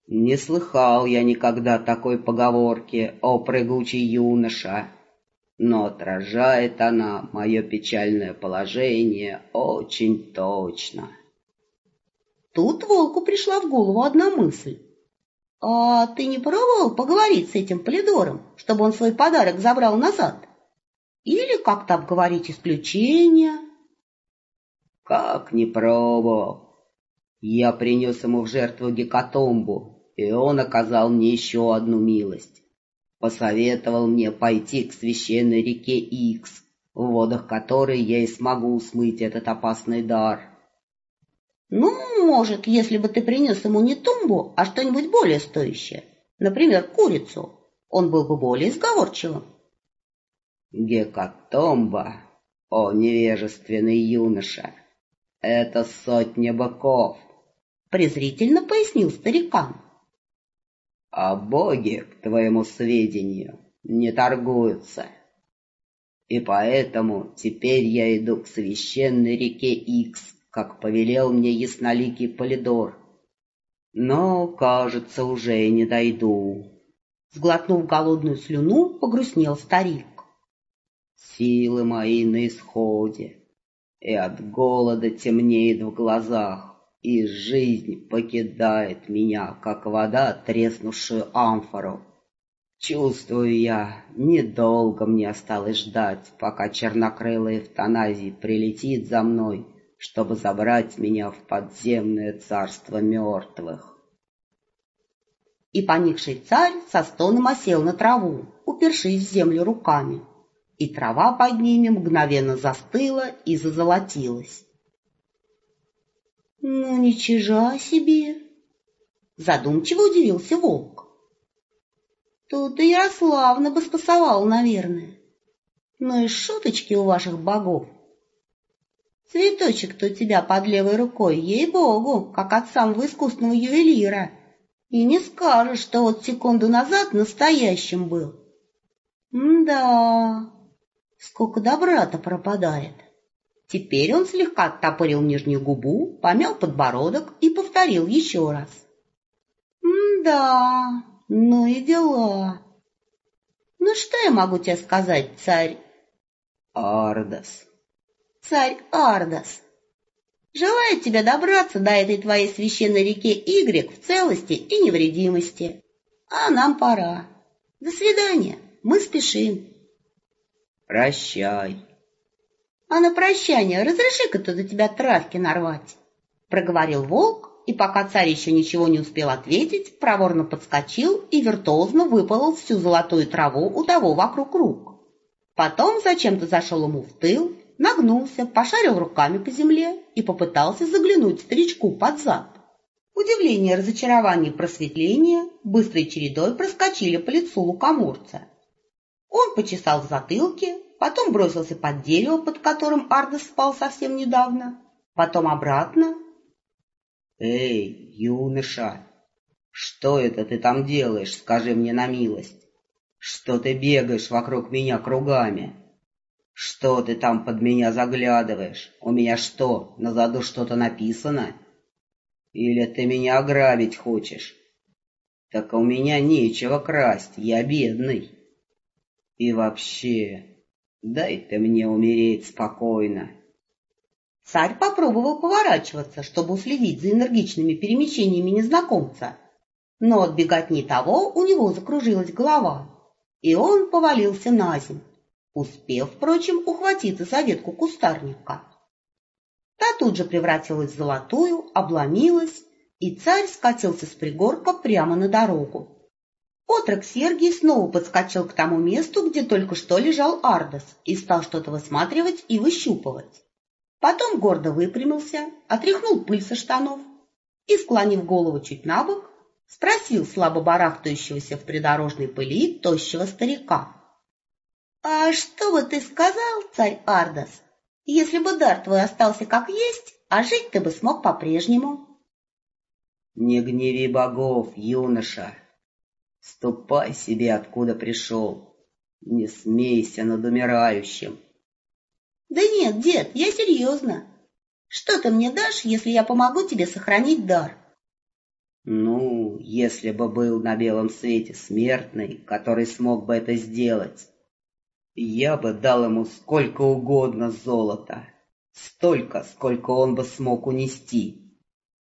Не слыхал я никогда такой поговорки о прыгучий юноша, но отражает она мое печальное положение очень точно. Тут волку пришла в голову одна мысль. «А ты не пробовал поговорить с этим Полидором, чтобы он свой подарок забрал назад? Или, как там говорить, исключение?» Как не пробовал. Я принес ему в жертву гекатомбу, и он оказал мне еще одну милость. Посоветовал мне пойти к священной реке Икс, в водах которой я и смогу смыть этот опасный дар. «Ну, может, если бы ты принес ему не тумбу, а что-нибудь более стоящее, например, курицу, он был бы более сговорчивым». Гекатомба, о невежественный юноша, это 100 быков, презрительно пояснил старикан. а боги, к твоему сведению, не торгуются. И поэтому теперь я иду к священной реке Икс, как повелел мне ясноликий Полидор. Но, кажется, уже и не дойду. Сглотнув голодную слюну, погрустнел старик. Силы мои на исходе, и от голода темнеет в глазах, и жизнь покидает меня, как вода, треснувшую амфору. Чувствую я, недолго мне осталось ждать, пока чернокрылый эвтаназий прилетит за мной, чтобы забрать меня в подземное царство мертвых. И поникший царь со стоном осел на траву, упершись в землю руками, и трава под ними мгновенно застыла и зазолотилась. «Ну, ничего себе!» — задумчиво удивился волк. «Тут и Ярославна бы спасовала, наверное. Ну и шуточки у ваших богов. Цветочек-то у тебя под левой рукой, ей-богу, как от самого искусного ювелира. И не скажешь, что вот секунду назад настоящим был. Да, сколько добра-то пропадает». Теперь он слегка оттопырил нижнюю губу, помял подбородок и повторил еще раз. Да, ну и дела. Ну что я могу тебе сказать, царь Ардас, царь Ардас? Желаю тебе добраться до этой твоей священной реки Игрек в целости и невредимости. А нам пора. До свидания, мы спешим. прощай. А на прощание разреши-ка тут у тебя травки нарвать, проговорил волк, и пока царь еще ничего не успел ответить, проворно подскочил и виртуозно выпалол всю золотую траву у того вокруг рук. Потом зачем-то зашел ему в тыл, нагнулся, пошарил руками по земле и попытался заглянуть старичку под зад. Удивление, разочарование и просветление быстрой чередой проскочили по лицу лукоморца. Он почесал в затылке, потом бросился под дерево, под которым Ардас спал совсем недавно, потом обратно. Эй, юноша, что это ты там делаешь, скажи мне на милость? Что ты бегаешь вокруг меня кругами? Что ты там под меня заглядываешь? У меня что, на заду что-то написано? Или ты меня ограбить хочешь? Так у меня нечего красть, я бедный. И вообще, дай ты мне умереть спокойно. Царь попробовал поворачиваться, чтобы уследить за энергичными перемещениями незнакомца, но от беготни того у него закружилась голова, и он повалился на землю, успев, впрочем, ухватиться за ветку кустарника. Та тут же превратилась в золотую, обломилась, и царь скатился с пригорка прямо на дорогу. Отрок Сергий снова подскочил к тому месту, где только что лежал Ардас, и стал что-то высматривать и выщупывать. Потом гордо выпрямился, отряхнул пыль со штанов и, склонив голову чуть набок, спросил слабо барахтающегося в придорожной пыли тощего старика. «А что бы ты сказал, царь Ардас, если бы дар твой остался как есть, а жить ты бы смог по-прежнему?» Не гневи богов, юноша. Ступай себе, откуда пришел. Не смейся над умирающим. «Да нет, дед, я серьезно. Что ты мне дашь, если я помогу тебе сохранить дар?» Ну, если бы был на белом свете смертный, который смог бы это сделать, я бы дал ему сколько угодно золота, столько, сколько он бы смог унести.